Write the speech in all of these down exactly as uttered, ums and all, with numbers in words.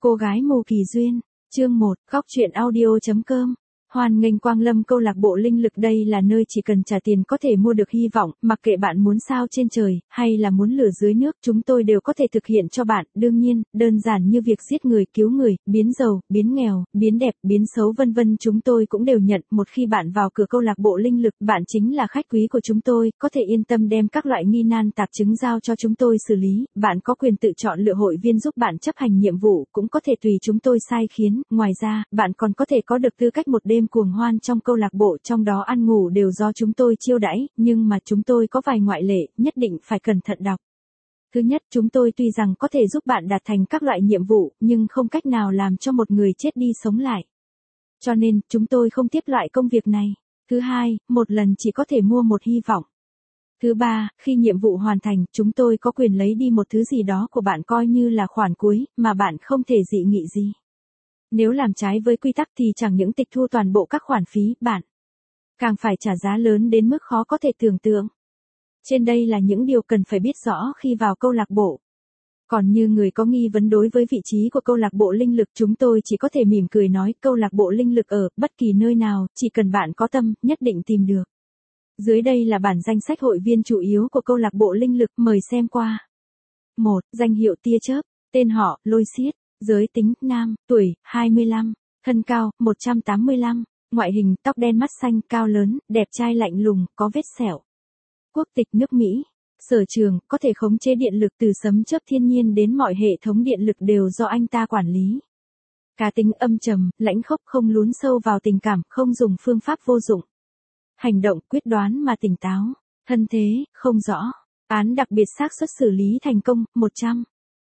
Cô gái mù kỳ duyên, chương một, góc truyện audio.com. Hoan nghênh quang lâm câu lạc bộ linh lực, đây là nơi chỉ cần trả tiền có thể mua được hy vọng, mặc kệ bạn muốn sao trên trời, hay là muốn lửa dưới nước, chúng tôi đều có thể thực hiện cho bạn, đương nhiên, đơn giản như việc giết người, cứu người, biến giàu, biến nghèo, biến đẹp, biến xấu vân vân chúng tôi cũng đều nhận, một khi bạn vào cửa câu lạc bộ linh lực, bạn chính là khách quý của chúng tôi, có thể yên tâm đem các loại nghi nan tạp chứng giao cho chúng tôi xử lý, bạn có quyền tự chọn lựa hội viên giúp bạn chấp hành nhiệm vụ, cũng có thể tùy chúng tôi sai khiến, ngoài ra, bạn còn có thể có được tư cách một đêm cuồng hoan trong câu lạc bộ, trong đó ăn ngủ đều do chúng tôi chiêu đãi, nhưng mà chúng tôi có vài ngoại lệ, nhất định phải cẩn thận đọc. Thứ nhất, chúng tôi tuy rằng có thể giúp bạn đạt thành các loại nhiệm vụ, nhưng không cách nào làm cho một người chết đi sống lại. Cho nên, chúng tôi không tiếp loại công việc này. Thứ hai, một lần chỉ có thể mua một hy vọng. Thứ ba, khi nhiệm vụ hoàn thành, chúng tôi có quyền lấy đi một thứ gì đó của bạn coi như là khoản cuối, mà bạn không thể dị nghị gì. Nếu làm trái với quy tắc thì chẳng những tịch thu toàn bộ các khoản phí, bạn càng phải trả giá lớn đến mức khó có thể tưởng tượng. Trên đây là những điều cần phải biết rõ khi vào câu lạc bộ. Còn như người có nghi vấn đối với vị trí của câu lạc bộ linh lực, chúng tôi chỉ có thể mỉm cười nói câu lạc bộ linh lực ở bất kỳ nơi nào, chỉ cần bạn có tâm, nhất định tìm được. Dưới đây là bản danh sách hội viên chủ yếu của câu lạc bộ linh lực, mời xem qua. một. Danh hiệu tia chớp, tên họ, Lôi Xiết. Giới tính, nam, tuổi, hai mươi lăm, thân cao, một trăm tám mươi lăm, ngoại hình, tóc đen mắt xanh, cao lớn, đẹp trai lạnh lùng, có vết sẹo. Quốc tịch nước Mỹ. Sở trường, có thể khống chế điện lực từ sấm chớp thiên nhiên đến mọi hệ thống điện lực đều do anh ta quản lý. Cá tính âm trầm, lãnh khốc, không lún sâu vào tình cảm, không dùng phương pháp vô dụng. Hành động, quyết đoán mà tỉnh táo. Thân thế, không rõ. Án đặc biệt xác suất xử lý thành công, một trăm.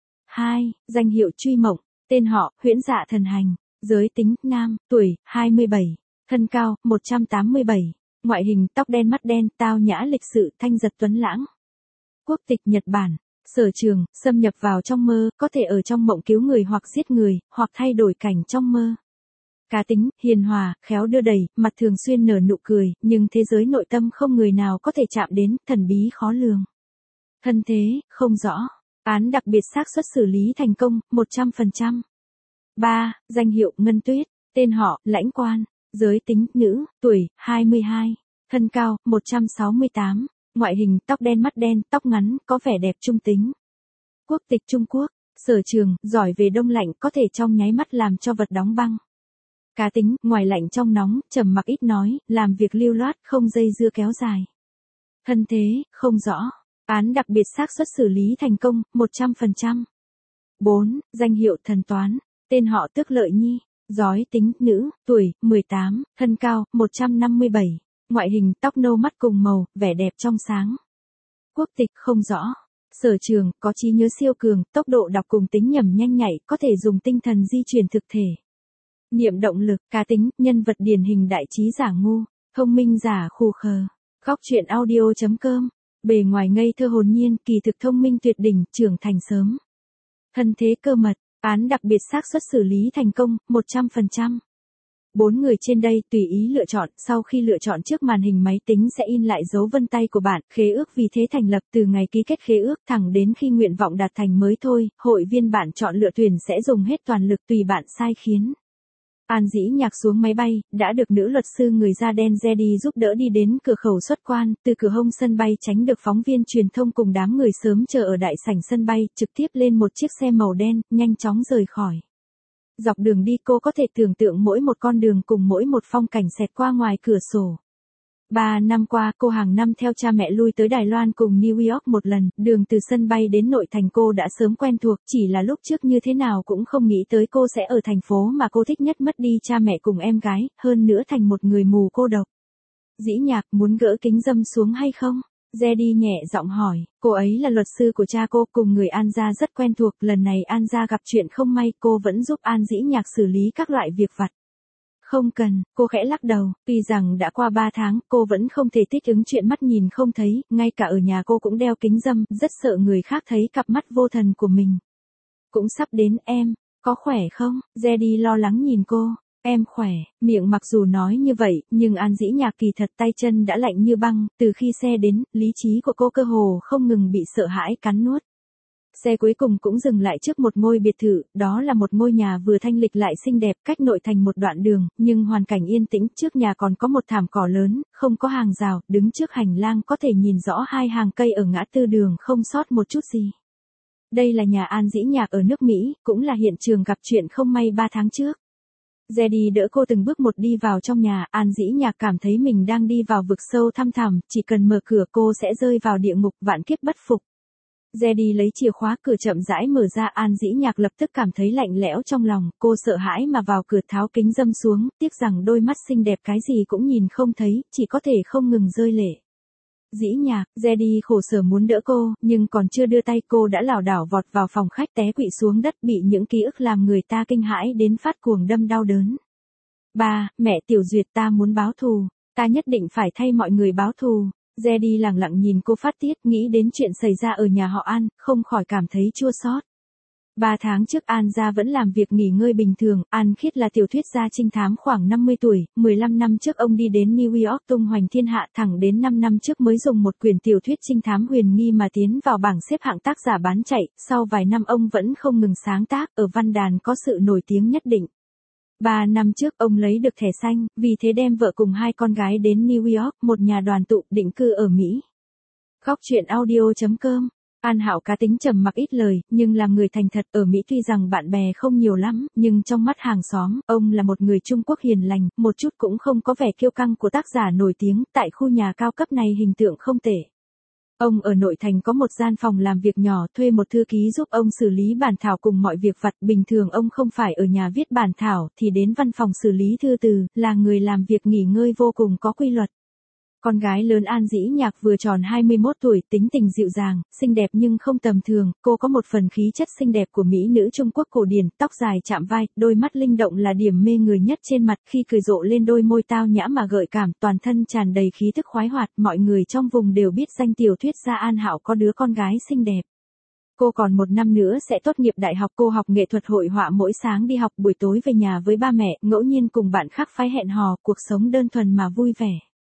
hai. Danh hiệu truy mộng, tên họ, Huyễn Dạ Thần Hành, giới tính, nam, tuổi, hai mươi bảy, thân cao, một trăm tám mươi bảy, ngoại hình, tóc đen mắt đen, tao nhã lịch sự, thanh giật tuấn lãng. Quốc tịch Nhật Bản, sở trường, xâm nhập vào trong mơ, có thể ở trong mộng cứu người hoặc giết người, hoặc thay đổi cảnh trong mơ. Cá tính, hiền hòa, khéo đưa đẩy, mặt thường xuyên nở nụ cười, nhưng thế giới nội tâm không người nào có thể chạm đến, thần bí khó lường. Thân thế, không rõ. Án đặc biệt xác suất xử lý thành công, một trăm phần trăm. ba. Danh hiệu Ngân Tuyết, tên họ, Lãnh Quan, giới tính, nữ, tuổi, hai mươi hai, thân cao, một trăm sáu mươi tám, ngoại hình, tóc đen mắt đen, tóc ngắn, có vẻ đẹp trung tính. Quốc tịch Trung Quốc, sở trường, giỏi về đông lạnh, có thể trong nháy mắt làm cho vật đóng băng. Cá tính, ngoài lạnh trong nóng, trầm mặc ít nói, làm việc lưu loát, không dây dưa kéo dài. Thân thế, không rõ. Án đặc biệt xác suất xử lý thành công, một trăm phần trăm. bốn. Danh hiệu Thần Toán, tên họ Tước Lợi Nhi, giới tính, nữ, tuổi, mười tám, thân cao, một trăm năm mươi bảy, ngoại hình, tóc nâu mắt cùng màu, vẻ đẹp trong sáng. Quốc tịch, không rõ. Sở trường, có trí nhớ siêu cường, tốc độ đọc cùng tính nhẩm nhanh nhạy, có thể dùng tinh thần di chuyển thực thể. Niệm động lực, cá tính, nhân vật điển hình đại trí giả ngu, thông minh giả khù khờ. Góc truyện audio.com. Bề ngoài ngây thơ hồn nhiên, kỳ thực thông minh tuyệt đỉnh, trưởng thành sớm. Thân thế cơ mật, án đặc biệt xác suất xử lý thành công, một trăm phần trăm. Bốn người trên đây tùy ý lựa chọn, sau khi lựa chọn trước màn hình máy tính sẽ in lại dấu vân tay của bạn, khế ước vì thế thành lập từ ngày ký kết khế ước thẳng đến khi nguyện vọng đạt thành mới thôi, hội viên bạn chọn lựa tuyển sẽ dùng hết toàn lực tùy bạn sai khiến. An Dĩ Nhạc xuống máy bay, đã được nữ luật sư người da đen Jedi giúp đỡ đi đến cửa khẩu xuất quan, từ cửa hông sân bay tránh được phóng viên truyền thông cùng đám người sớm chờ ở đại sảnh sân bay, trực tiếp lên một chiếc xe màu đen, nhanh chóng rời khỏi. Dọc đường đi cô có thể tưởng tượng mỗi một con đường cùng mỗi một phong cảnh xẹt qua ngoài cửa sổ. Ba năm qua, cô hàng năm theo cha mẹ lui tới Đài Loan cùng New York một lần, đường từ sân bay đến nội thành cô đã sớm quen thuộc, chỉ là lúc trước như thế nào cũng không nghĩ tới cô sẽ ở thành phố mà cô thích nhất mất đi cha mẹ cùng em gái, hơn nữa thành một người mù cô độc. Dĩ Nhạc, muốn gỡ kính dâm xuống hay không? Jedi nhẹ giọng hỏi, cô ấy là luật sư của cha cô, cùng người An gia rất quen thuộc, lần này An gia gặp chuyện không may, cô vẫn giúp An Dĩ Nhạc xử lý các loại việc vặt. Không cần, cô khẽ lắc đầu, tuy rằng đã qua ba tháng, cô vẫn không thể thích ứng chuyện mắt nhìn không thấy, ngay cả ở nhà cô cũng đeo kính râm, rất sợ người khác thấy cặp mắt vô thần của mình. Cũng sắp đến, em, có khỏe không? Jedi lo lắng nhìn cô, em khỏe, miệng mặc dù nói như vậy, nhưng An Dĩ Nhạc kỳ thật tay chân đã lạnh như băng, từ khi xe đến, lý trí của cô cơ hồ không ngừng bị sợ hãi cắn nuốt. Xe cuối cùng cũng dừng lại trước một ngôi biệt thự, đó là một ngôi nhà vừa thanh lịch lại xinh đẹp, cách nội thành một đoạn đường, nhưng hoàn cảnh yên tĩnh, trước nhà còn có một thảm cỏ lớn, không có hàng rào, đứng trước hành lang có thể nhìn rõ hai hàng cây ở ngã tư đường không sót một chút gì. Đây là nhà An Dĩ Nhạc ở nước Mỹ, cũng là hiện trường gặp chuyện không may ba tháng trước. Jedy đỡ cô từng bước một đi vào trong nhà, An Dĩ Nhạc cảm thấy mình đang đi vào vực sâu thăm thẳm, chỉ cần mở cửa cô sẽ rơi vào địa ngục vạn kiếp bất phục. Jedy lấy chìa khóa, cửa chậm rãi mở ra, An Dĩ Nhạc lập tức cảm thấy lạnh lẽo trong lòng, cô sợ hãi mà vào cửa tháo kính râm xuống, tiếc rằng đôi mắt xinh đẹp cái gì cũng nhìn không thấy, chỉ có thể không ngừng rơi lệ. Dĩ Nhạc, Jedy khổ sở muốn đỡ cô, nhưng còn chưa đưa tay cô đã lảo đảo vọt vào phòng khách, té quỵ xuống đất, bị những ký ức làm người ta kinh hãi đến phát cuồng đâm đau đớn. Ba, mẹ, Tiểu Duyệt, ta muốn báo thù, ta nhất định phải thay mọi người báo thù. Jedy lặng lặng nhìn cô phát tiết, nghĩ đến chuyện xảy ra ở nhà họ An, không khỏi cảm thấy chua xót. Ba tháng trước An gia vẫn làm việc nghỉ ngơi bình thường, An Khiết là tiểu thuyết gia trinh thám khoảng năm mươi tuổi, mười lăm năm trước ông đi đến New York tung hoành thiên hạ, thẳng đến năm năm trước mới dùng một quyển tiểu thuyết trinh thám huyền nghi mà tiến vào bảng xếp hạng tác giả bán chạy, sau vài năm ông vẫn không ngừng sáng tác, ở văn đàn có sự nổi tiếng nhất định. Ba năm trước ông lấy được thẻ xanh, vì thế đem vợ cùng hai con gái đến New York, một nhà đoàn tụ, định cư ở Mỹ. Góc truyện audio chấm com. An Hạo cá tính trầm mặc ít lời, nhưng là người thành thật, ở Mỹ tuy rằng bạn bè không nhiều lắm, nhưng trong mắt hàng xóm, ông là một người Trung Quốc hiền lành, một chút cũng không có vẻ kiêu căng của tác giả nổi tiếng, tại khu nhà cao cấp này hình tượng không tệ. Ông ở nội thành có một gian phòng làm việc nhỏ, thuê một thư ký giúp ông xử lý bản thảo cùng mọi việc vặt, bình thường ông không phải ở nhà viết bản thảo, thì đến văn phòng xử lý thư từ, là người làm việc nghỉ ngơi vô cùng có quy luật. Con gái lớn An Dĩ Nhạc vừa tròn hai mươi mốt tuổi, tính tình dịu dàng, xinh đẹp nhưng không tầm thường, cô có một phần khí chất xinh đẹp của mỹ nữ Trung Quốc cổ điển, tóc dài chạm vai, đôi mắt linh động là điểm mê người nhất trên mặt, khi cười rộ lên đôi môi tao nhã mà gợi cảm, toàn thân tràn đầy khí thức khoái hoạt, mọi người trong vùng đều biết danh tiểu thuyết gia An Hạo có đứa con gái xinh đẹp. Cô còn một năm nữa sẽ tốt nghiệp đại học, cô học nghệ thuật hội họa, mỗi sáng đi học, buổi tối về nhà với ba mẹ, ngẫu nhiên cùng bạn khác phái hẹn hò, cuộc sống đơn thuần mà vui vẻ.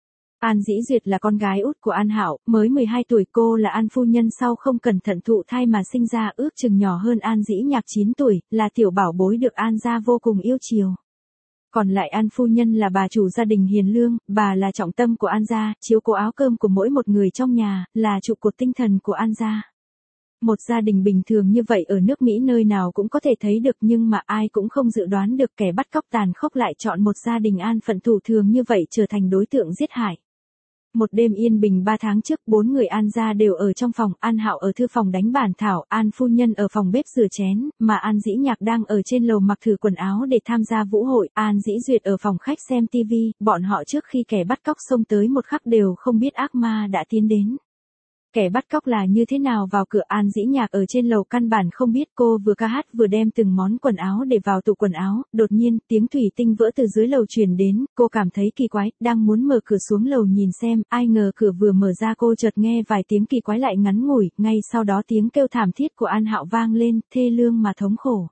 An Dĩ Duyệt là con gái út của An Hạo, mới mười hai tuổi, cô là An phu nhân sau không cẩn thận thụ thai mà sinh ra, ước chừng nhỏ hơn An Dĩ Nhạc chín tuổi, là tiểu bảo bối được An gia vô cùng yêu chiều. Còn lại An phu nhân là bà chủ gia đình hiền lương, bà là trọng tâm của An gia, chiếu cố áo cơm của mỗi một người trong nhà, là trụ cột tinh thần của An gia. Một gia đình bình thường như vậy ở nước Mỹ nơi nào cũng có thể thấy được, nhưng mà ai cũng không dự đoán được kẻ bắt cóc tàn khốc lại chọn một gia đình an phận thủ thường như vậy trở thành đối tượng giết hại. Một đêm yên bình ba tháng trước, bốn người An gia đều ở trong phòng, An Hạo ở thư phòng đánh bản thảo, An phu nhân ở phòng bếp rửa chén, mà An Dĩ Nhạc đang ở trên lầu mặc thử quần áo để tham gia vũ hội, An Dĩ Duyệt ở phòng khách xem tivi, bọn họ trước khi kẻ bắt cóc xông tới một khắc đều không biết ác ma đã tiến đến. Kẻ bắt cóc là như thế nào vào cửa, An Dĩ Nhạc ở trên lầu căn bản không biết, cô vừa ca hát vừa đem từng món quần áo để vào tủ quần áo, đột nhiên, tiếng thủy tinh vỡ từ dưới lầu truyền đến, cô cảm thấy kỳ quái, đang muốn mở cửa xuống lầu nhìn xem, ai ngờ cửa vừa mở ra cô chợt nghe vài tiếng kỳ quái lại ngắn ngủi, ngay sau đó tiếng kêu thảm thiết của An Hạo vang lên, thê lương mà thống khổ.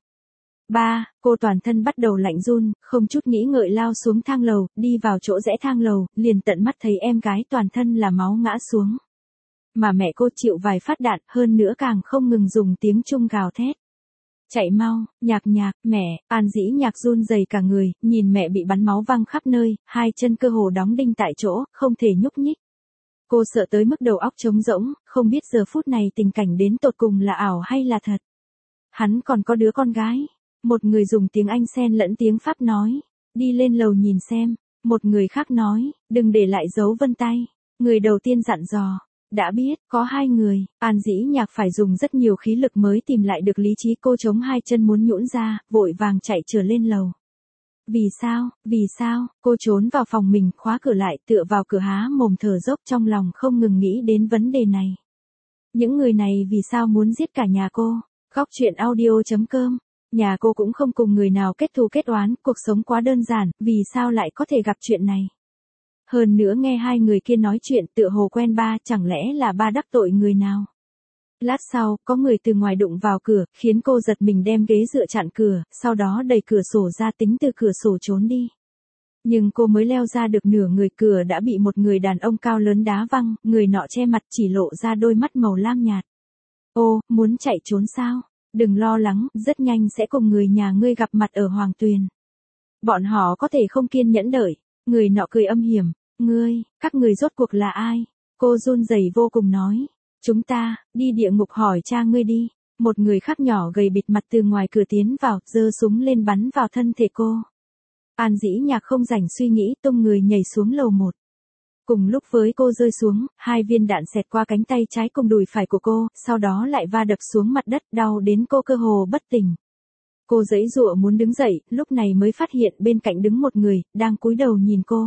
Ba, cô toàn thân bắt đầu lạnh run, không chút nghĩ ngợi lao xuống thang lầu, đi vào chỗ rẽ thang lầu, liền tận mắt thấy em gái toàn thân là máu ngã xuống. Mà mẹ cô chịu vài phát đạn, hơn nữa càng không ngừng dùng tiếng Trung gào thét. Chạy mau, Nhạc Nhạc, mẹ, An Dĩ Nhạc run rẩy cả người, nhìn mẹ bị bắn máu văng khắp nơi, hai chân cơ hồ đóng đinh tại chỗ, không thể nhúc nhích. Cô sợ tới mức đầu óc trống rỗng, không biết giờ phút này tình cảnh đến tột cùng là ảo hay là thật. Hắn còn có đứa con gái. Một người dùng tiếng Anh xen lẫn tiếng Pháp nói, đi lên lầu nhìn xem. Một người khác nói, đừng để lại dấu vân tay. Người đầu tiên dặn dò. Đã biết, có hai người, An Dĩ Nhạc phải dùng rất nhiều khí lực mới tìm lại được lý trí, cô chống hai chân muốn nhũn ra, vội vàng chạy trở lên lầu. Vì sao, vì sao, cô trốn vào phòng mình, khóa cửa lại, tựa vào cửa há mồm thở dốc, trong lòng không ngừng nghĩ đến vấn đề này. Những người này vì sao muốn giết cả nhà cô? Góc truyện audio chấm com. Nhà cô cũng không cùng người nào kết thù kết oán, cuộc sống quá đơn giản, vì sao lại có thể gặp chuyện này? Hơn nữa nghe hai người kia nói chuyện tựa hồ quen ba, chẳng lẽ là ba đắc tội người nào? Lát sau, có người từ ngoài đụng vào cửa, khiến cô giật mình đem ghế dựa chặn cửa, sau đó đẩy cửa sổ ra tính từ cửa sổ trốn đi. Nhưng cô mới leo ra được nửa người, cửa đã bị một người đàn ông cao lớn đá văng, người nọ che mặt chỉ lộ ra đôi mắt màu lam nhạt. Ô, muốn chạy trốn sao? Đừng lo lắng, rất nhanh sẽ cùng người nhà ngươi gặp mặt ở Hoàng Tuyền. Bọn họ có thể không kiên nhẫn đợi. Người nọ cười âm hiểm. Ngươi, các người rốt cuộc là ai? Cô run rẩy vô cùng nói. Chúng ta, đi địa ngục hỏi cha ngươi đi. Một người khác nhỏ gầy bịt mặt từ ngoài cửa tiến vào, giơ súng lên bắn vào thân thể cô. An Dĩ Nhạc không rảnh suy nghĩ, tung người nhảy xuống lầu một. Cùng lúc với cô rơi xuống, hai viên đạn xẹt qua cánh tay trái cùng đùi phải của cô, sau đó lại va đập xuống mặt đất, đau đến cô cơ hồ bất tỉnh. Cô giãy giụa muốn đứng dậy, lúc này mới phát hiện bên cạnh đứng một người, đang cúi đầu nhìn cô.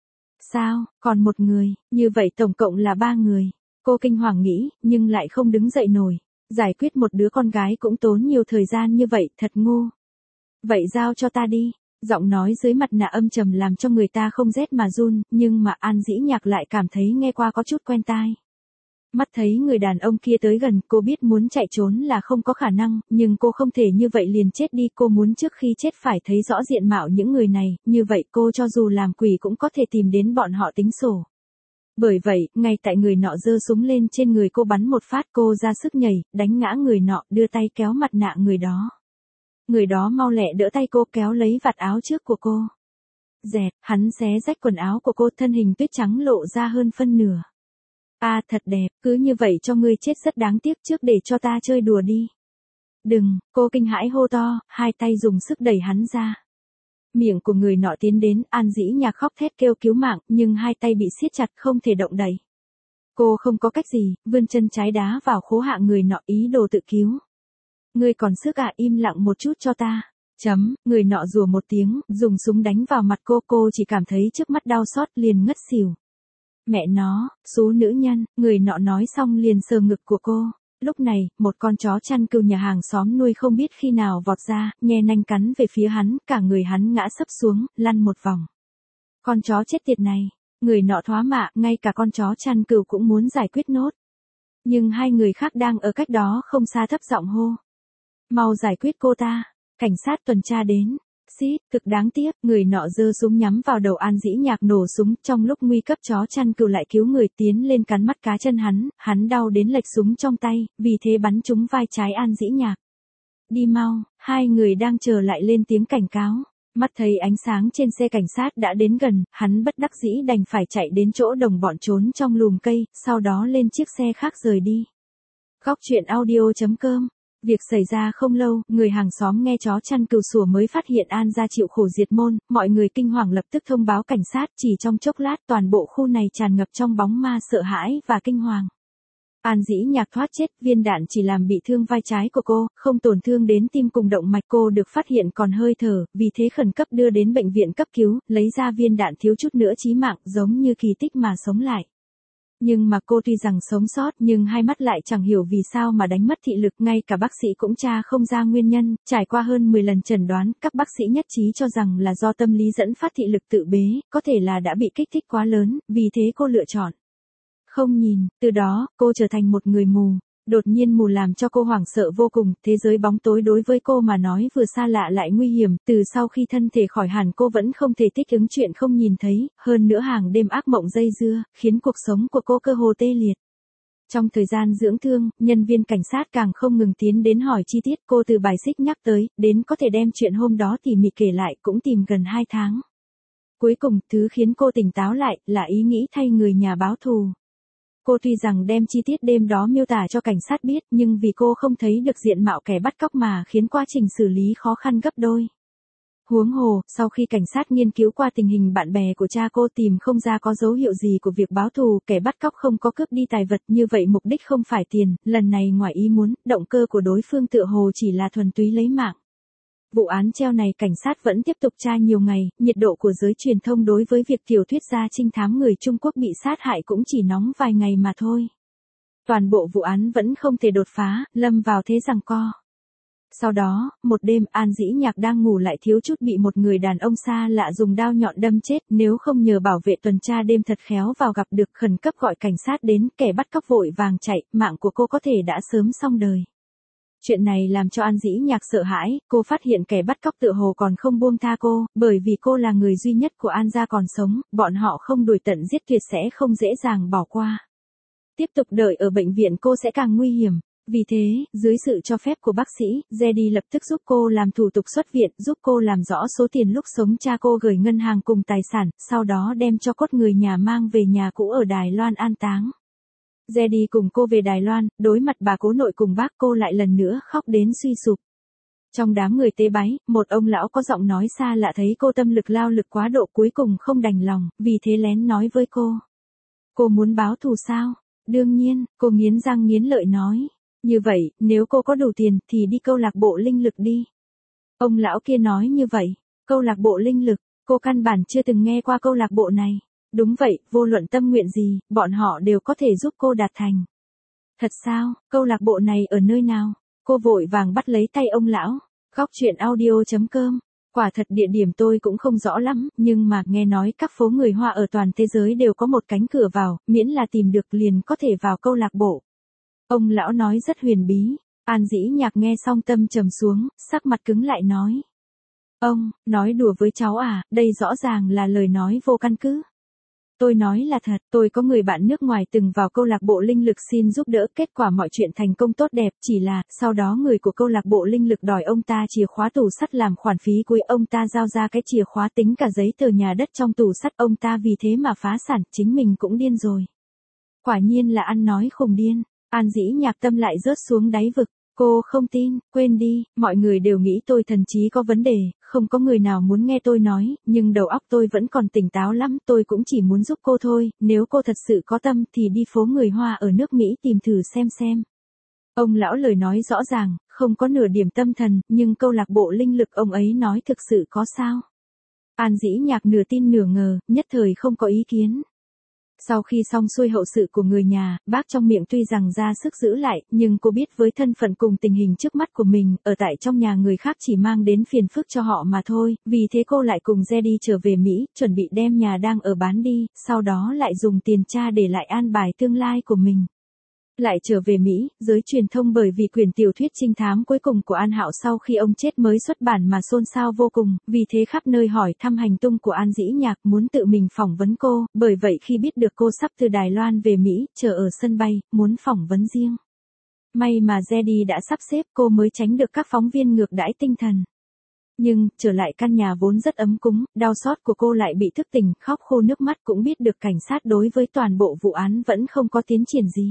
Sao, còn một người, như vậy tổng cộng là ba người. Cô kinh hoàng nghĩ, nhưng lại không đứng dậy nổi. Giải quyết một đứa con gái cũng tốn nhiều thời gian như vậy, thật ngu. Vậy giao cho ta đi. Giọng nói dưới mặt nạ âm trầm làm cho người ta không rét mà run, nhưng mà An Dĩ Nhạc lại cảm thấy nghe qua có chút quen tai. Mắt thấy người đàn ông kia tới gần, cô biết muốn chạy trốn là không có khả năng, nhưng cô không thể như vậy liền chết đi, cô muốn trước khi chết phải thấy rõ diện mạo những người này, như vậy cô cho dù làm quỷ cũng có thể tìm đến bọn họ tính sổ. Bởi vậy, ngay tại người nọ giơ súng lên trên người cô bắn một phát, cô ra sức nhảy, đánh ngã người nọ, đưa tay kéo mặt nạ người đó. Người đó mau lẹ đỡ tay cô kéo lấy vạt áo trước của cô. Dẹt, hắn xé rách quần áo của cô, thân hình tuyết trắng lộ ra hơn phân nửa. A à, thật đẹp, cứ như vậy cho ngươi chết rất đáng tiếc, trước để cho ta chơi đùa đi. Đừng, cô kinh hãi hô to, hai tay dùng sức đẩy hắn ra. Miệng của người nọ tiến đến, An Dĩ Nhạc khóc thét kêu cứu mạng, nhưng hai tay bị siết chặt không thể động đậy. Cô không có cách gì, vươn chân trái đá vào khố hạ người nọ, ý đồ tự cứu. Ngươi còn sức à, im lặng một chút cho ta. Chấm, người nọ rủa một tiếng, dùng súng đánh vào mặt cô, cô chỉ cảm thấy trước mắt đau xót liền ngất xỉu. Mẹ nó, số nữ nhân, người nọ nói xong liền sờ ngực của cô. Lúc này, một con chó chăn cừu nhà hàng xóm nuôi không biết khi nào vọt ra, nhe nanh cắn về phía hắn, cả người hắn ngã sấp xuống, lăn một vòng. Con chó chết tiệt này, người nọ thoá mạ, ngay cả con chó chăn cừu cũng muốn giải quyết nốt. Nhưng hai người khác đang ở cách đó không xa thấp giọng hô. Mau giải quyết cô ta, cảnh sát tuần tra đến. Xít, thực đáng tiếc, người nọ giơ súng nhắm vào đầu An Dĩ Nhạc, nổ súng, trong lúc nguy cấp chó chăn cừu lại cứu người tiến lên cắn mắt cá chân hắn, hắn đau đến lệch súng trong tay, vì thế bắn trúng vai trái An Dĩ Nhạc. Đi mau, hai người đang chờ lại lên tiếng cảnh cáo. Mắt thấy ánh sáng trên xe cảnh sát đã đến gần, hắn bất đắc dĩ đành phải chạy đến chỗ đồng bọn trốn trong lùm cây, sau đó lên chiếc xe khác rời đi. Góc truyện audio chấm com. Việc xảy ra không lâu, người hàng xóm nghe chó chăn cừu sủa mới phát hiện An gia chịu khổ diệt môn, mọi người kinh hoàng lập tức thông báo cảnh sát, chỉ trong chốc lát toàn bộ khu này tràn ngập trong bóng ma sợ hãi và kinh hoàng. An Dĩ Nhạc thoát chết, viên đạn chỉ làm bị thương vai trái của cô, không tổn thương đến tim cùng động mạch, cô được phát hiện còn hơi thở, vì thế khẩn cấp đưa đến bệnh viện cấp cứu, lấy ra viên đạn thiếu chút nữa chí mạng, giống như kỳ tích mà sống lại. Nhưng mà cô tuy rằng sống sót nhưng hai mắt lại chẳng hiểu vì sao mà đánh mất thị lực, ngay cả bác sĩ cũng tra không ra nguyên nhân, trải qua hơn mười lần chẩn đoán, các bác sĩ nhất trí cho rằng là do tâm lý dẫn phát thị lực tự bế, có thể là đã bị kích thích quá lớn, vì thế cô lựa chọn không nhìn, từ đó, cô trở thành một người mù. Đột nhiên mù làm cho cô hoảng sợ vô cùng, thế giới bóng tối đối với cô mà nói vừa xa lạ lại nguy hiểm, từ sau khi thân thể khỏi hẳn cô vẫn không thể thích ứng chuyện không nhìn thấy, hơn nữa hàng đêm ác mộng dây dưa, khiến cuộc sống của cô cơ hồ tê liệt. Trong thời gian dưỡng thương, nhân viên cảnh sát càng không ngừng tiến đến hỏi chi tiết, cô từ bài xích nhắc tới, đến có thể đem chuyện hôm đó tỉ mỉ kể lại cũng tìm gần hai tháng. Cuối cùng, thứ khiến cô tỉnh táo lại, là ý nghĩ thay người nhà báo thù. Cô tuy rằng đem chi tiết đêm đó miêu tả cho cảnh sát biết, nhưng vì cô không thấy được diện mạo kẻ bắt cóc mà khiến quá trình xử lý khó khăn gấp đôi. Huống hồ, sau khi cảnh sát nghiên cứu qua tình hình bạn bè của cha cô tìm không ra có dấu hiệu gì của việc báo thù, kẻ bắt cóc không có cướp đi tài vật, như vậy mục đích không phải tiền, lần này ngoài ý muốn, động cơ của đối phương tựa hồ chỉ là thuần túy lấy mạng. Vụ án treo này cảnh sát vẫn tiếp tục tra nhiều ngày, nhiệt độ của giới truyền thông đối với việc tiểu thuyết gia trinh thám người Trung Quốc bị sát hại cũng chỉ nóng vài ngày mà thôi. Toàn bộ vụ án vẫn không thể đột phá, lâm vào thế giằng co. Sau đó, một đêm An Dĩ Nhạc đang ngủ lại thiếu chút bị một người đàn ông xa lạ dùng đao nhọn đâm chết, nếu không nhờ bảo vệ tuần tra đêm thật khéo vào gặp được khẩn cấp gọi cảnh sát đến, kẻ bắt cóc vội vàng chạy, mạng của cô có thể đã sớm xong đời. Chuyện này làm cho An Dĩ Nhạc sợ hãi, cô phát hiện kẻ bắt cóc tựa hồ còn không buông tha cô, bởi vì cô là người duy nhất của An gia còn sống, bọn họ không đuổi tận giết tuyệt sẽ không dễ dàng bỏ qua. Tiếp tục đợi ở bệnh viện cô sẽ càng nguy hiểm. Vì thế, dưới sự cho phép của bác sĩ, Jedy lập tức giúp cô làm thủ tục xuất viện, giúp cô làm rõ số tiền lúc sống cha cô gửi ngân hàng cùng tài sản, sau đó đem cho cốt người nhà mang về nhà cũ ở Đài Loan an táng. Jedy cùng cô về Đài Loan, đối mặt bà cố nội cùng bác, cô lại lần nữa khóc đến suy sụp. Trong đám người tế bái, một ông lão có giọng nói xa lạ thấy cô tâm lực lao lực quá độ cuối cùng không đành lòng, vì thế lén nói với cô. Cô muốn báo thù sao? Đương nhiên, cô nghiến răng nghiến lợi nói. Như vậy, nếu cô có đủ tiền thì đi câu lạc bộ linh lực đi. Ông lão kia nói như vậy. Câu lạc bộ linh lực, cô căn bản chưa từng nghe qua câu lạc bộ này. Đúng vậy, vô luận tâm nguyện gì, bọn họ đều có thể giúp cô đạt thành. Thật sao, câu lạc bộ này ở nơi nào? Cô vội vàng bắt lấy tay ông lão. Góc chuyện audio chấm com. Quả thật địa điểm tôi cũng không rõ lắm, nhưng mà nghe nói các phố người Hoa ở toàn thế giới đều có một cánh cửa vào, miễn là tìm được liền có thể vào câu lạc bộ. Ông lão nói rất huyền bí. An Dĩ Nhạc nghe xong tâm trầm xuống, sắc mặt cứng lại nói. Ông, nói đùa với cháu à, đây rõ ràng là lời nói vô căn cứ. Tôi nói là thật, tôi có người bạn nước ngoài từng vào câu lạc bộ linh lực xin giúp đỡ, kết quả mọi chuyện thành công tốt đẹp, chỉ là, sau đó người của câu lạc bộ linh lực đòi ông ta chìa khóa tủ sắt làm khoản phí cuối, ông ta giao ra cái chìa khóa tính cả giấy tờ nhà đất trong tủ sắt, ông ta vì thế mà phá sản, chính mình cũng điên rồi. Quả nhiên là ăn nói khùng điên. An Dĩ Nhạc tâm lại rớt xuống đáy vực. Cô không tin, quên đi, mọi người đều nghĩ tôi thần trí có vấn đề, không có người nào muốn nghe tôi nói, nhưng đầu óc tôi vẫn còn tỉnh táo lắm, tôi cũng chỉ muốn giúp cô thôi, nếu cô thật sự có tâm thì đi phố người Hoa ở nước Mỹ tìm thử xem xem. Ông lão lời nói rõ ràng, không có nửa điểm tâm thần, nhưng câu lạc bộ linh lực ông ấy nói thực sự có sao? An Dĩ Nhạc nửa tin nửa ngờ, nhất thời không có ý kiến. Sau khi xong xuôi hậu sự của người nhà, bác trong miệng tuy rằng ra sức giữ lại, nhưng cô biết với thân phận cùng tình hình trước mắt của mình, ở tại trong nhà người khác chỉ mang đến phiền phức cho họ mà thôi, vì thế cô lại cùng Jedy trở về Mỹ, chuẩn bị đem nhà đang ở bán đi, sau đó lại dùng tiền cha để lại an bài tương lai của mình. Lại trở về Mỹ, giới truyền thông bởi vì quyển tiểu thuyết trinh thám cuối cùng của An Hạo sau khi ông chết mới xuất bản mà xôn xao vô cùng, vì thế khắp nơi hỏi thăm hành tung của An Dĩ Nhạc, muốn tự mình phỏng vấn cô, bởi vậy khi biết được cô sắp từ Đài Loan về Mỹ, chờ ở sân bay, muốn phỏng vấn riêng. May mà Jedy đã sắp xếp, cô mới tránh được các phóng viên ngược đãi tinh thần. Nhưng, trở lại căn nhà vốn rất ấm cúng, đau xót của cô lại bị thức tỉnh, khóc khô nước mắt cũng biết được cảnh sát đối với toàn bộ vụ án vẫn không có tiến triển gì.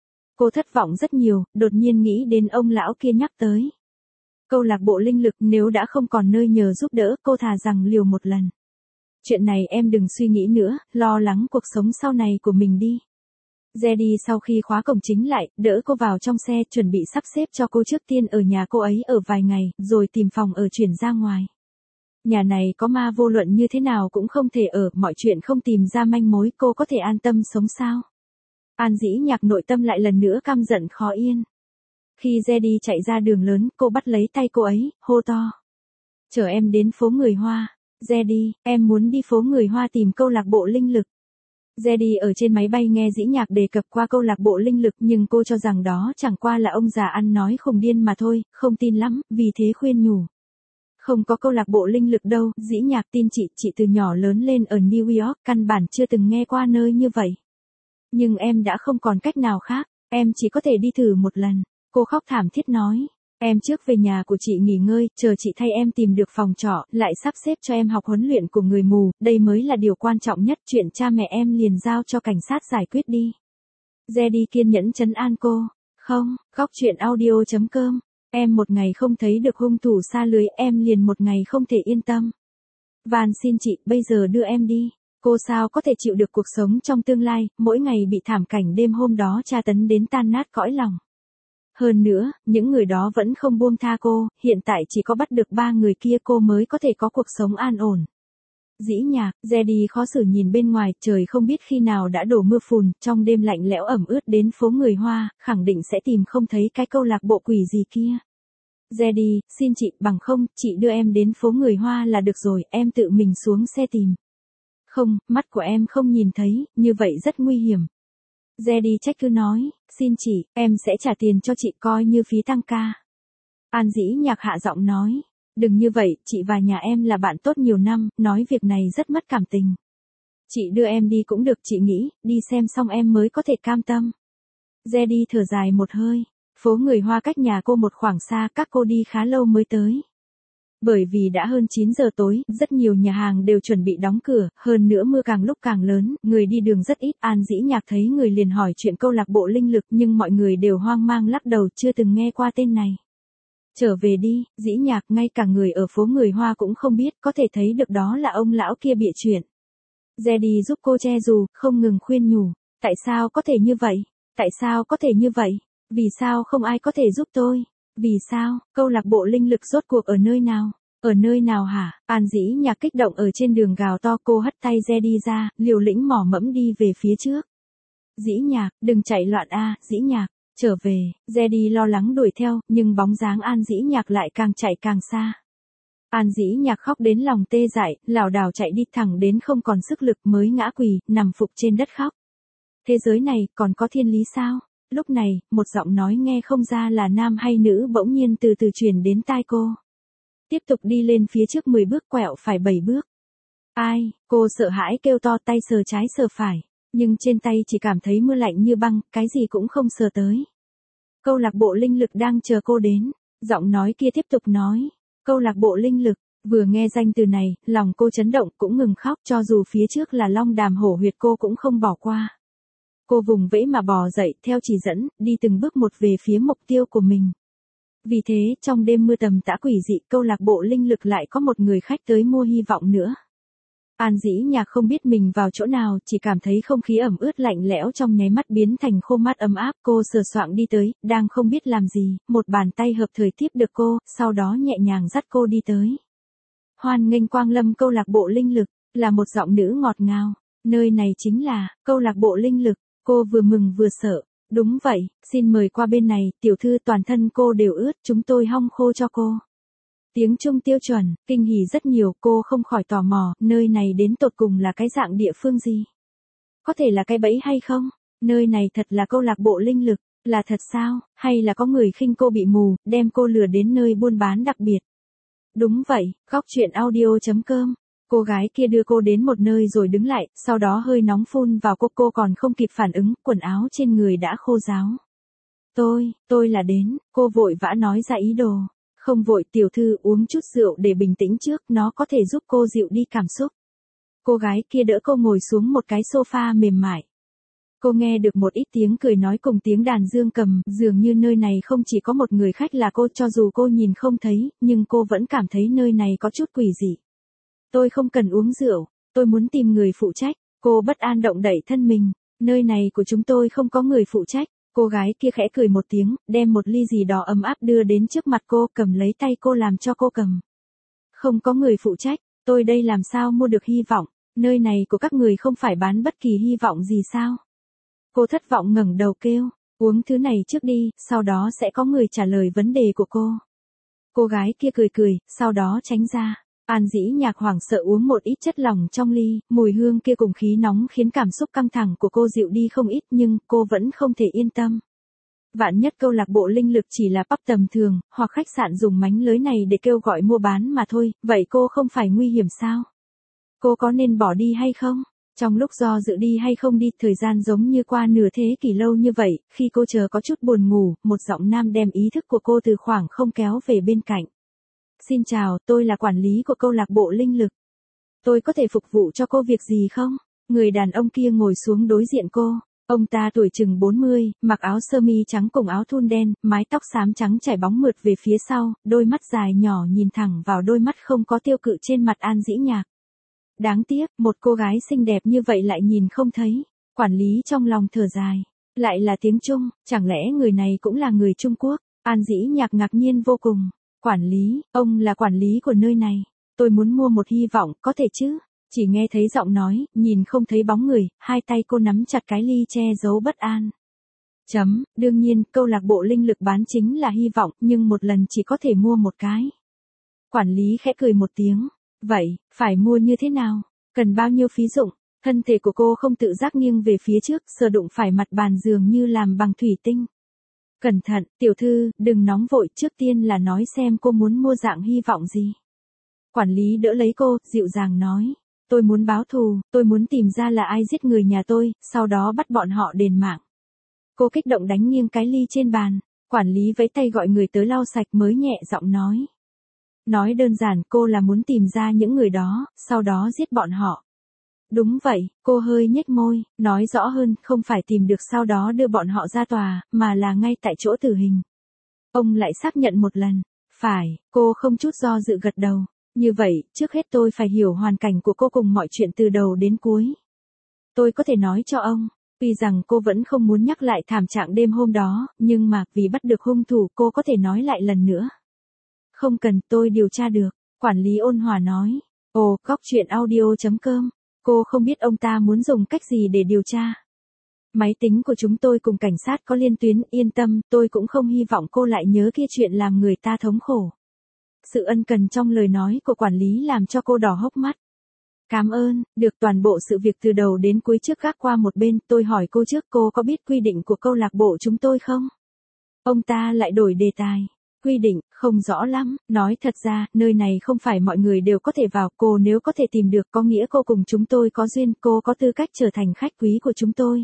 Cô thất vọng rất nhiều, đột nhiên nghĩ đến ông lão kia nhắc tới. Câu lạc bộ linh lực nếu đã không còn nơi nhờ giúp đỡ, cô thà rằng liều một lần. Chuyện này em đừng suy nghĩ nữa, lo lắng cuộc sống sau này của mình đi. Jedy sau khi khóa cổng chính lại, đỡ cô vào trong xe, chuẩn bị sắp xếp cho cô trước tiên ở nhà cô ấy ở vài ngày, rồi tìm phòng ở chuyển ra ngoài. Nhà này có ma vô luận như thế nào cũng không thể ở, mọi chuyện không tìm ra manh mối, cô có thể an tâm sống sao? An Dĩ Nhạc nội tâm lại lần nữa căm giận khó yên. Khi Jedy chạy ra đường lớn, cô bắt lấy tay cô ấy, hô to. Chở em đến phố người Hoa. Jedy, em muốn đi phố người Hoa tìm câu lạc bộ linh lực. Jedy ở trên máy bay nghe Dĩ Nhạc đề cập qua câu lạc bộ linh lực, nhưng cô cho rằng đó chẳng qua là ông già ăn nói khùng điên mà thôi, không tin lắm, vì thế khuyên nhủ. Không có câu lạc bộ linh lực đâu, Dĩ Nhạc tin chị, chị từ nhỏ lớn lên ở New York, căn bản chưa từng nghe qua nơi như vậy. Nhưng em đã không còn cách nào khác, em chỉ có thể đi thử một lần. Cô khóc thảm thiết nói, em trước về nhà của chị nghỉ ngơi, chờ chị thay em tìm được phòng trọ, lại sắp xếp cho em học huấn luyện của người mù, đây mới là điều quan trọng nhất, chuyện cha mẹ em liền giao cho cảnh sát giải quyết đi. Jedy kiên nhẫn trấn an cô, không, góc chuyện audio chấm com, em một ngày không thấy được hung thủ xa lưới, em liền một ngày không thể yên tâm. Van xin chị, bây giờ đưa em đi. Cô sao có thể chịu được cuộc sống trong tương lai, mỗi ngày bị thảm cảnh đêm hôm đó tra tấn đến tan nát cõi lòng. Hơn nữa, những người đó vẫn không buông tha cô, hiện tại chỉ có bắt được ba người kia cô mới có thể có cuộc sống an ổn. Dĩ Nhạc, Jedy khó xử nhìn bên ngoài, trời không biết khi nào đã đổ mưa phùn, trong đêm lạnh lẽo ẩm ướt đến phố người Hoa, khẳng định sẽ tìm không thấy cái câu lạc bộ quỷ gì kia. Jedy, xin chị, bằng không, chị đưa em đến phố người Hoa là được rồi, em tự mình xuống xe tìm. Không, mắt của em không nhìn thấy, như vậy rất nguy hiểm. Jedy trách cứ nói, xin chị, em sẽ trả tiền cho chị coi như phí tăng ca. An Dĩ Nhạc hạ giọng nói, đừng như vậy, chị và nhà em là bạn tốt nhiều năm, nói việc này rất mất cảm tình. Chị đưa em đi cũng được, chị nghĩ, đi xem xong em mới có thể cam tâm. Jedy thở dài một hơi, Phố người Hoa cách nhà cô một khoảng xa, các cô đi khá lâu mới tới. Bởi vì đã hơn chín giờ tối, rất nhiều nhà hàng đều chuẩn bị đóng cửa, hơn nữa mưa càng lúc càng lớn, người đi đường rất ít. An Dĩ Nhạc thấy người liền hỏi chuyện câu lạc bộ linh lực, nhưng mọi người đều hoang mang lắc đầu, chưa từng nghe qua tên này. Trở về đi, Dĩ Nhạc, ngay cả người ở phố người Hoa cũng không biết, có thể thấy được đó là ông lão kia bịa chuyện. Jedi giúp cô che dù, không ngừng khuyên nhủ. Tại sao có thể như vậy? Tại sao có thể như vậy? Vì sao không ai có thể giúp tôi? Vì sao, câu lạc bộ linh lực rốt cuộc ở nơi nào? Ở nơi nào hả? An Dĩ Nhạc kích động ở trên đường gào to, cô hất tay Jedi ra, liều lĩnh mỏ mẫm đi về phía trước. Dĩ Nhạc, đừng chạy loạn a, Dĩ Nhạc, trở về. Jedi lo lắng đuổi theo, nhưng bóng dáng An Dĩ Nhạc lại càng chạy càng xa. An Dĩ Nhạc khóc đến lòng tê dại, lảo đảo chạy đi thẳng đến không còn sức lực mới ngã quỳ, nằm phục trên đất khóc. Thế giới này, còn có thiên lý sao? Lúc này, một giọng nói nghe không ra là nam hay nữ bỗng nhiên từ từ truyền đến tai cô. Tiếp tục đi lên phía trước mười bước, quẹo phải bảy bước. Ai? Cô sợ hãi kêu to, tay sờ trái sờ phải. Nhưng trên tay chỉ cảm thấy mưa lạnh như băng, cái gì cũng không sờ tới. Câu lạc bộ linh lực đang chờ cô đến. Giọng nói kia tiếp tục nói. Câu lạc bộ linh lực. Vừa nghe danh từ này, lòng cô chấn động, cũng ngừng khóc, cho dù phía trước là long đàm hổ huyệt cô cũng không bỏ qua. Cô vùng vẫy mà bò dậy, theo chỉ dẫn, đi từng bước một về phía mục tiêu của mình. Vì thế, trong đêm mưa tầm tã quỷ dị, câu lạc bộ linh lực lại có một người khách tới mua hy vọng nữa. An Dĩ Nhạc không biết mình vào chỗ nào, chỉ cảm thấy không khí ẩm ướt lạnh lẽo trong nháy mắt biến thành khô mát ấm áp. Cô sờ soạng đi tới, đang không biết làm gì, một bàn tay hợp thời tiếp được cô, sau đó nhẹ nhàng dắt cô đi tới. Hoan nghênh quang lâm câu lạc bộ linh lực, là một giọng nữ ngọt ngào. Nơi này chính là câu lạc bộ linh lực. Cô vừa mừng vừa sợ. Đúng vậy, xin mời qua bên này, tiểu thư. Toàn thân cô đều ướt, chúng tôi hong khô cho cô. Tiếng Trung tiêu chuẩn, kinh hỉ rất nhiều, cô không khỏi tò mò, nơi này đến tột cùng là cái dạng địa phương gì? Có thể là cái bẫy hay không? Nơi này thật là câu lạc bộ linh lực, là thật sao? Hay là có người khinh cô bị mù, đem cô lừa đến nơi buôn bán đặc biệt? Đúng vậy, góc truyện audio chấm com. Cô gái kia đưa cô đến một nơi rồi đứng lại, sau đó hơi nóng phun vào cô, cô còn không kịp phản ứng, quần áo trên người đã khô ráo. Tôi, tôi là đến, cô vội vã nói ra ý đồ. Không vội tiểu thư, uống chút rượu để bình tĩnh trước, nó có thể giúp cô dịu đi cảm xúc. Cô gái kia đỡ cô ngồi xuống một cái sofa mềm mại. Cô nghe được một ít tiếng cười nói cùng tiếng đàn dương cầm, dường như nơi này không chỉ có một người khách là cô, cho dù cô nhìn không thấy, nhưng cô vẫn cảm thấy nơi này có chút quỷ dị. Tôi không cần uống rượu, tôi muốn tìm người phụ trách. Cô bất an động đẩy thân mình, nơi này của chúng tôi không có người phụ trách. Cô gái kia khẽ cười một tiếng, đem một ly gì đó ấm áp đưa đến trước mặt cô, cầm lấy tay cô làm cho cô cầm. Không có người phụ trách, tôi đây làm sao mua được hy vọng, nơi này của các người không phải bán bất kỳ hy vọng gì sao? Cô thất vọng ngẩng đầu kêu, uống thứ này trước đi, sau đó sẽ có người trả lời vấn đề của cô. Cô gái kia cười cười, sau đó tránh ra. An Dĩ Nhạc hoảng sợ uống một ít chất lỏng trong ly, mùi hương kia cùng khí nóng khiến cảm xúc căng thẳng của cô dịu đi không ít, nhưng cô vẫn không thể yên tâm. Vạn nhất câu lạc bộ linh lực chỉ là pub tầm thường, hoặc khách sạn dùng mánh lới này để kêu gọi mua bán mà thôi, vậy cô không phải nguy hiểm sao? Cô có nên bỏ đi hay không? Trong lúc do dự đi hay không đi, thời gian giống như qua nửa thế kỷ lâu như vậy, khi cô chờ có chút buồn ngủ, một giọng nam đem ý thức của cô từ khoảng không kéo về bên cạnh. Xin chào, tôi là quản lý của câu lạc bộ linh lực. Tôi có thể phục vụ cho cô việc gì không? Người đàn ông kia ngồi xuống đối diện cô. Ông ta tuổi chừng bốn mươi, mặc áo sơ mi trắng cùng áo thun đen, mái tóc xám trắng chảy bóng mượt về phía sau, đôi mắt dài nhỏ nhìn thẳng vào đôi mắt không có tiêu cự trên mặt An Dĩ Nhạc. Đáng tiếc, một cô gái xinh đẹp như vậy lại nhìn không thấy. Quản lý trong lòng thở dài. Lại là tiếng Trung, chẳng lẽ người này cũng là người Trung Quốc? An Dĩ Nhạc ngạc nhiên vô cùng. Quản lý, ông là quản lý của nơi này. Tôi muốn mua một hy vọng, có thể chứ? Chỉ nghe thấy giọng nói, nhìn không thấy bóng người, hai tay cô nắm chặt cái ly che giấu bất an. Chấm, đương nhiên, câu lạc bộ linh lực bán chính là hy vọng, nhưng một lần chỉ có thể mua một cái. Quản lý khẽ cười một tiếng. Vậy, phải mua như thế nào? Cần bao nhiêu phí dụng? Thân thể của cô không tự giác nghiêng về phía trước, sờ đụng phải mặt bàn dường như làm bằng thủy tinh. Cẩn thận, tiểu thư, đừng nóng vội, trước tiên là nói xem cô muốn mua dạng hy vọng gì. Quản lý đỡ lấy cô, dịu dàng nói. Tôi muốn báo thù, tôi muốn tìm ra là ai giết người nhà tôi, sau đó bắt bọn họ đền mạng. Cô kích động đánh nghiêng cái ly trên bàn. Quản lý vẫy tay gọi người tới lau sạch mới nhẹ giọng nói. Nói đơn giản cô là muốn tìm ra những người đó, sau đó giết bọn họ. Đúng vậy, cô hơi nhếch môi, nói rõ hơn, không phải tìm được sau đó đưa bọn họ ra tòa, mà là ngay tại chỗ tử hình. Ông lại xác nhận một lần. Phải, cô không chút do dự gật đầu. Như vậy, trước hết tôi phải hiểu hoàn cảnh của cô cùng mọi chuyện từ đầu đến cuối. Tôi có thể nói cho ông, tuy rằng cô vẫn không muốn nhắc lại thảm trạng đêm hôm đó, nhưng mà vì bắt được hung thủ cô có thể nói lại lần nữa. Không cần, tôi điều tra được, quản lý ôn hòa nói. Ồ, Cóc Truyện Audio chấm com, cô không biết ông ta muốn dùng cách gì để điều tra. Máy tính của chúng tôi cùng cảnh sát có liên tuyến, yên tâm, tôi cũng không hy vọng cô lại nhớ kia chuyện làm người ta thống khổ. Sự ân cần trong lời nói của quản lý làm cho cô đỏ hốc mắt. Cảm ơn, được toàn bộ sự việc từ đầu đến cuối trước gác qua một bên, tôi hỏi cô trước cô có biết quy định của câu lạc bộ chúng tôi không? Ông ta lại đổi đề tài. Quy định, không rõ lắm, nói thật ra, nơi này không phải mọi người đều có thể vào, cô nếu có thể tìm được có nghĩa cô cùng chúng tôi có duyên, cô có tư cách trở thành khách quý của chúng tôi.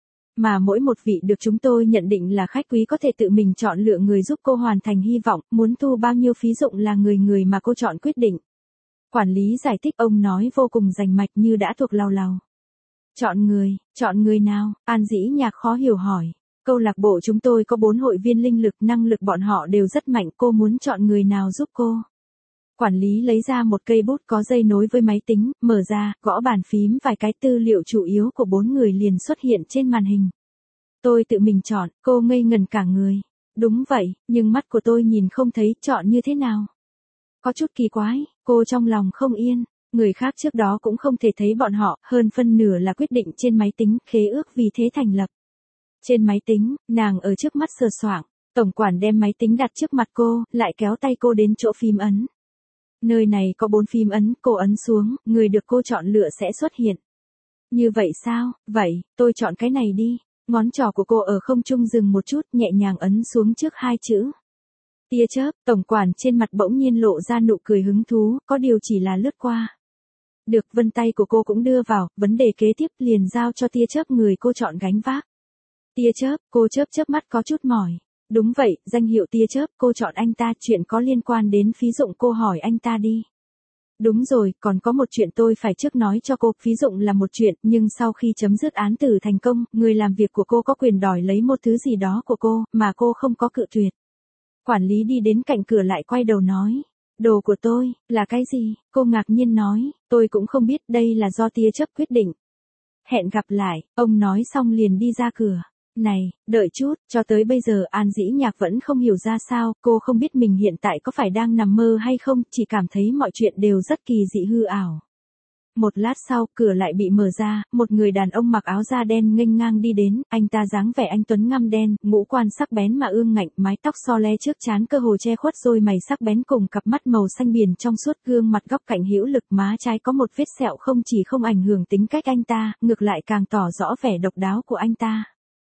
Mà mỗi một vị được chúng tôi nhận định là khách quý có thể tự mình chọn lựa người giúp cô hoàn thành hy vọng, muốn thu bao nhiêu phí dụng là người người mà cô chọn quyết định. Quản lý giải thích, ông nói vô cùng rành mạch như đã thuộc lào lào. Chọn người, chọn người nào? An Dĩ Nhạc khó hiểu hỏi. Câu lạc bộ chúng tôi có bốn hội viên linh lực, năng lực bọn họ đều rất mạnh, cô muốn chọn người nào giúp cô? Quản lý lấy ra một cây bút có dây nối với máy tính, mở ra, gõ bàn phím vài cái, tư liệu chủ yếu của bốn người liền xuất hiện trên màn hình. Tôi tự mình chọn, cô ngây ngần cả người. Đúng vậy, nhưng mắt của tôi nhìn không thấy, chọn như thế nào? Có chút kỳ quái, cô trong lòng không yên, người khác trước đó cũng không thể thấy bọn họ, hơn phân nửa là quyết định trên máy tính, khế ước vì thế thành lập. Trên máy tính, nàng ở trước mắt sờ soạng, tổng quản đem máy tính đặt trước mặt cô, lại kéo tay cô đến chỗ phím ấn. Nơi này có bốn phím ấn, cô ấn xuống, người được cô chọn lựa sẽ xuất hiện. Như vậy sao? Vậy, tôi chọn cái này đi. Ngón trỏ của cô ở không trung dừng một chút, nhẹ nhàng ấn xuống trước hai chữ. Tia chớp, tổng quản trên mặt bỗng nhiên lộ ra nụ cười hứng thú, có điều chỉ là lướt qua. Được, vân tay của cô cũng đưa vào, vấn đề kế tiếp liền giao cho tia chớp người cô chọn gánh vác. Tia chớp, cô chớp chớp mắt có chút mỏi. Đúng vậy, danh hiệu tia chớp, cô chọn anh ta, chuyện có liên quan đến phí dụng cô hỏi anh ta đi. Đúng rồi, còn có một chuyện tôi phải trước nói cho cô, phí dụng là một chuyện, nhưng sau khi chấm dứt án tử thành công, người làm việc của cô có quyền đòi lấy một thứ gì đó của cô, mà cô không có cự tuyệt. Quản lý đi đến cạnh cửa lại quay đầu nói. Đồ của tôi, là cái gì? Cô ngạc nhiên nói, tôi cũng không biết, đây là do tia chớp quyết định. Hẹn gặp lại, ông nói xong liền đi ra cửa. Này, đợi chút, cho tới bây giờ An Dĩ Nhạc vẫn không hiểu ra sao, cô không biết mình hiện tại có phải đang nằm mơ hay không, chỉ cảm thấy mọi chuyện đều rất kỳ dị hư ảo. Một lát sau, cửa lại bị mở ra, một người đàn ông mặc áo da đen nghênh ngang đi đến, anh ta dáng vẻ anh tuấn ngăm đen, ngũ quan sắc bén mà ương ngạnh, mái tóc xo le trước trán cơ hồ che khuất đôi mày sắc bén cùng cặp mắt màu xanh biển trong suốt, gương mặt góc cạnh hữu lực, má trái có một vết sẹo không chỉ không ảnh hưởng tính cách anh ta, ngược lại càng tỏ rõ vẻ độc đáo của anh ta.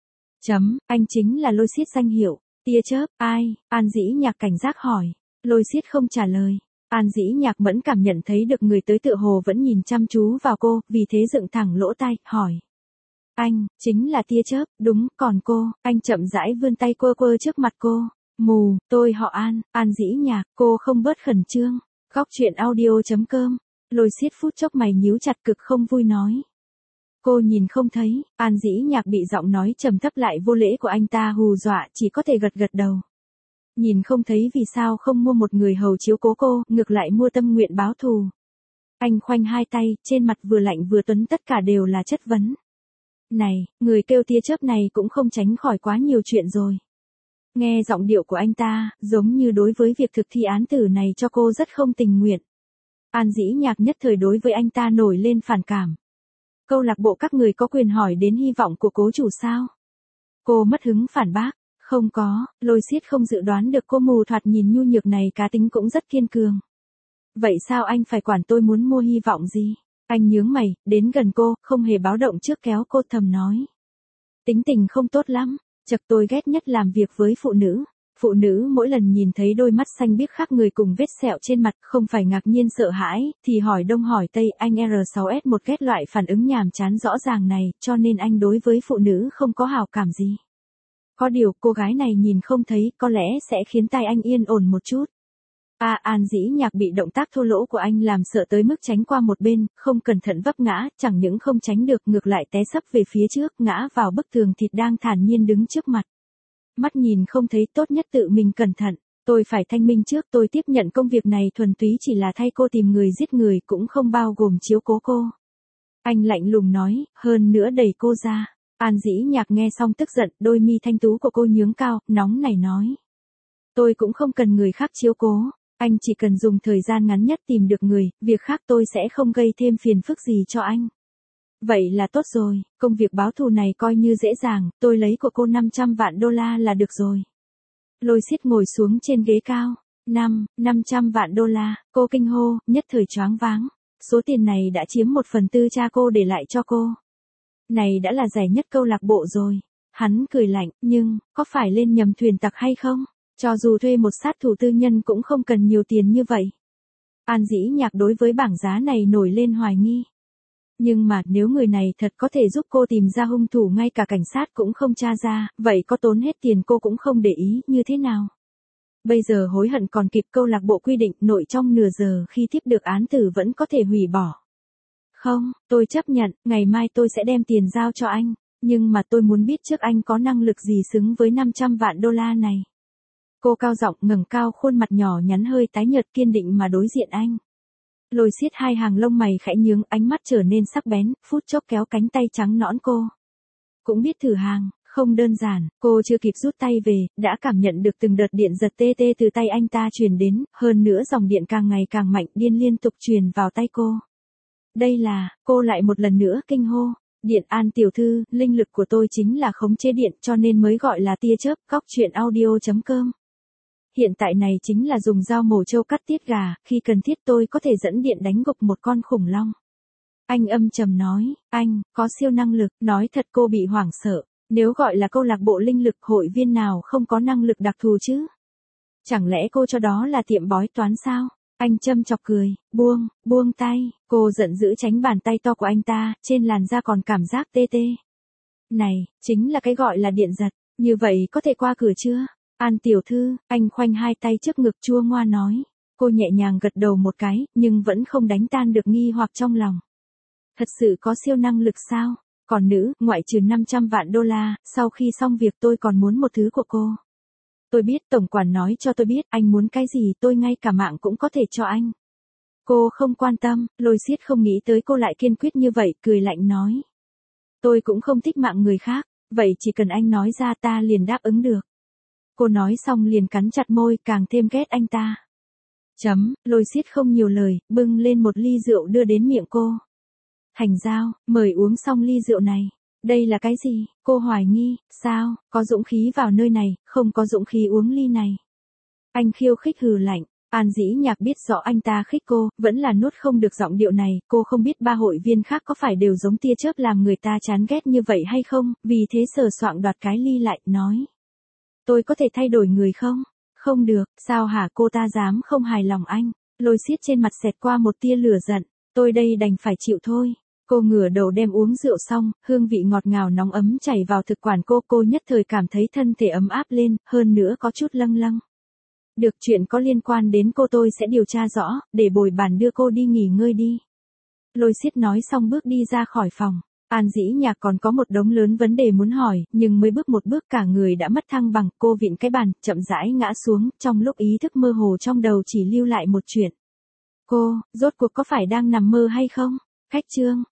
Chấm, anh chính là Lôi Siết danh hiệu. Tia chớp, ai? An Dĩ Nhạc cảnh giác hỏi. Lôi Siết không trả lời. An Dĩ Nhạc mẫn cảm nhận thấy được người tới tựa hồ vẫn nhìn chăm chú vào cô, vì thế dựng thẳng lỗ tai, hỏi. Anh, chính là tia chớp, đúng, còn cô, anh chậm rãi vươn tay quơ quơ trước mặt cô. Mù, tôi họ An, An Dĩ Nhạc, cô không bớt khẩn trương. Cóc Truyện Audio chấm com. Lôi Siết phút chốc mày nhíu chặt cực không vui nói. Cô nhìn không thấy, An Dĩ Nhạc bị giọng nói trầm thấp lại vô lễ của anh ta hù dọa, chỉ có thể gật gật đầu. Nhìn không thấy vì sao không mua một người hầu chiếu cố cô, ngược lại mua tâm nguyện báo thù. Anh khoanh hai tay, trên mặt vừa lạnh vừa tuấn tất cả đều là chất vấn. Này, người kêu tia chớp này cũng không tránh khỏi quá nhiều chuyện rồi. Nghe giọng điệu của anh ta, giống như đối với việc thực thi án tử này cho cô rất không tình nguyện. An Dĩ Nhạc nhất thời đối với anh ta nổi lên phản cảm. Câu lạc bộ các người có quyền hỏi đến hy vọng của cố chủ sao? Cô mất hứng phản bác. Không có, Lôi Siết không dự đoán được cô mù thoạt nhìn nhu nhược này cá tính cũng rất kiên cường. Vậy sao anh phải quản tôi muốn mua hy vọng gì? Anh nhướng mày, đến gần cô, không hề báo động trước kéo cô thầm nói. Tính tình không tốt lắm, chật tôi ghét nhất làm việc với phụ nữ. Phụ nữ mỗi lần nhìn thấy đôi mắt xanh biếc khác người cùng vết sẹo trên mặt không phải ngạc nhiên sợ hãi, thì hỏi đông hỏi tây, anh R sáu S một ghét loại phản ứng nhàm chán rõ ràng này, cho nên anh đối với phụ nữ không có hào cảm gì. Có điều cô gái này nhìn không thấy có lẽ sẽ khiến tai anh yên ổn một chút. A An Dĩ Nhạc bị động tác thô lỗ của anh làm sợ tới mức tránh qua một bên, không cẩn thận vấp ngã, chẳng những không tránh được ngược lại té sấp về phía trước, ngã vào bức tường thịt đang thản nhiên đứng trước mặt. Mắt nhìn không thấy, tốt nhất tự mình cẩn thận. Tôi phải thanh minh trước, tôi tiếp nhận công việc này thuần túy chỉ là thay cô tìm người giết người, cũng không bao gồm chiếu cố cô. Anh lạnh lùng nói, hơn nữa đẩy cô ra. An Dĩ Nhạc nghe xong tức giận, đôi mi thanh tú của cô nhướng cao, nóng nảy nói. Tôi cũng không cần người khác chiếu cố, anh chỉ cần dùng thời gian ngắn nhất tìm được người, việc khác tôi sẽ không gây thêm phiền phức gì cho anh. Vậy là tốt rồi, công việc báo thù này coi như dễ dàng, tôi lấy của cô năm trăm vạn đô la là được rồi. Lôi Xiết ngồi xuống trên ghế cao. Năm, năm trăm vạn đô la, cô kinh hô, nhất thời choáng váng. Số tiền này đã chiếm một phần tư cha cô để lại cho cô. Này đã là rẻ nhất câu lạc bộ rồi. Hắn cười lạnh, nhưng, có phải lên nhầm thuyền tặc hay không? Cho dù thuê một sát thủ tư nhân cũng không cần nhiều tiền như vậy. An Dĩ Nhạc đối với bảng giá này nổi lên hoài nghi. Nhưng mà nếu người này thật có thể giúp cô tìm ra hung thủ ngay cả cảnh sát cũng không tra ra, vậy có tốn hết tiền cô cũng không để ý như thế nào. Bây giờ hối hận còn kịp, câu lạc bộ quy định nội trong nửa giờ khi tiếp được án tử vẫn có thể hủy bỏ. Không, tôi chấp nhận, ngày mai tôi sẽ đem tiền giao cho anh, nhưng mà tôi muốn biết trước anh có năng lực gì xứng với năm trăm vạn đô la này. Cô cao giọng ngẩng cao khuôn mặt nhỏ nhắn hơi tái nhợt kiên định mà đối diện anh. Lôi Xiết hai hàng lông mày khẽ nhướng, ánh mắt trở nên sắc bén, phút chốc kéo cánh tay trắng nõn cô. Cũng biết thử hàng, không đơn giản, cô chưa kịp rút tay về, đã cảm nhận được từng đợt điện giật tê tê từ tay anh ta truyền đến, hơn nữa dòng điện càng ngày càng mạnh, điên liên tục truyền vào tay cô. Đây là, cô lại một lần nữa kinh hô, Điện An tiểu thư, linh lực của tôi chính là khống chế điện cho nên mới gọi là tia chớp, góc truyện audio chấm com. Hiện tại này chính là dùng dao mổ trâu cắt tiết gà, khi cần thiết tôi có thể dẫn điện đánh gục một con khủng long. Anh âm trầm nói, anh, có siêu năng lực, nói thật cô bị hoảng sợ, nếu gọi là câu lạc bộ linh lực hội viên nào không có năng lực đặc thù chứ? Chẳng lẽ cô cho đó là tiệm bói toán sao? Anh châm chọc cười, buông, buông tay, cô giận dữ tránh bàn tay to của anh ta, trên làn da còn cảm giác tê tê. Này, chính là cái gọi là điện giật, như vậy có thể qua cửa chưa? An tiểu thư, anh khoanh hai tay trước ngực chua ngoa nói. Cô nhẹ nhàng gật đầu một cái, nhưng vẫn không đánh tan được nghi hoặc trong lòng. Thật sự có siêu năng lực sao? Còn nữ, ngoại trừ năm trăm vạn đô la, sau khi xong việc tôi còn muốn một thứ của cô. Tôi biết, tổng quản nói cho tôi biết, anh muốn cái gì tôi ngay cả mạng cũng có thể cho anh. Cô không quan tâm, Lôi Xiết không nghĩ tới cô lại kiên quyết như vậy, cười lạnh nói. Tôi cũng không thích mạng người khác, vậy chỉ cần anh nói ra ta liền đáp ứng được. Cô nói xong liền cắn chặt môi, càng thêm ghét anh ta. Chấm, Lôi Xiết không nhiều lời, bưng lên một ly rượu đưa đến miệng cô. Thành Giao, mời uống xong ly rượu này. Đây là cái gì? Cô hoài nghi, sao, có dũng khí vào nơi này, không có dũng khí uống ly này. Anh khiêu khích hừ lạnh, An Dĩ Nhạc biết rõ anh ta khích cô, vẫn là nuốt không được giọng điệu này, cô không biết ba hội viên khác có phải đều giống tia chớp làm người ta chán ghét như vậy hay không, vì thế sờ soạng đoạt cái ly lại, nói. Tôi có thể thay đổi người không? Không được, sao hả, cô ta dám không hài lòng anh? Lôi Xiết trên mặt xẹt qua một tia lửa giận, tôi đây đành phải chịu thôi. Cô ngửa đầu đem uống rượu xong, hương vị ngọt ngào nóng ấm chảy vào thực quản cô, cô nhất thời cảm thấy thân thể ấm áp lên, hơn nữa có chút lâng lâng. Được, chuyện có liên quan đến cô tôi sẽ điều tra rõ, để bồi bàn đưa cô đi nghỉ ngơi đi. Lôi Xiết nói xong bước đi ra khỏi phòng. An Dĩ Nhạc còn có một đống lớn vấn đề muốn hỏi, nhưng mới bước một bước cả người đã mất thăng bằng, cô vịn cái bàn, chậm rãi ngã xuống, trong lúc ý thức mơ hồ trong đầu chỉ lưu lại một chuyện. Cô, rốt cuộc có phải đang nằm mơ hay không? Khách trương.